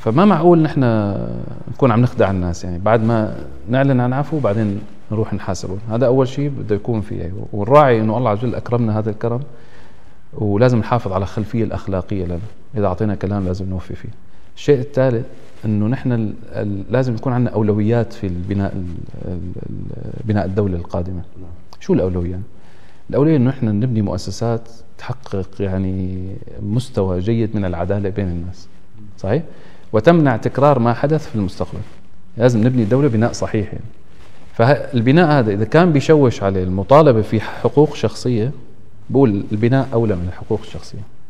فما معقول نحن نكون عم نخدع الناس، يعني بعد ما نعلن عن عفو بعدين نروح نحاسبهم. هذا أول شيء بده يكون فيه، والراعي إنه الله عز وجل أكرمنا هذا الكرم، ولازم نحافظ على الخلفية الأخلاقية لنا. إذا أعطينا كلام لازم نوفي فيه. الشيء الثالث إنه نحن لازم يكون عندنا أولويات في بناء الدولة القادمة. شو الأولويات؟ الأولوية إنه نحن نبني مؤسسات تحقق يعني مستوى جيد من العدالة بين الناس، صحيح؟ وتمنع تكرار ما حدث في المستقبل. لازم نبني الدولة بناء صحيح يعني. فالبناء هذا إذا كان بيشوش على المطالبة في حقوق شخصية، بقول البناء أولى من الحقوق الشخصية.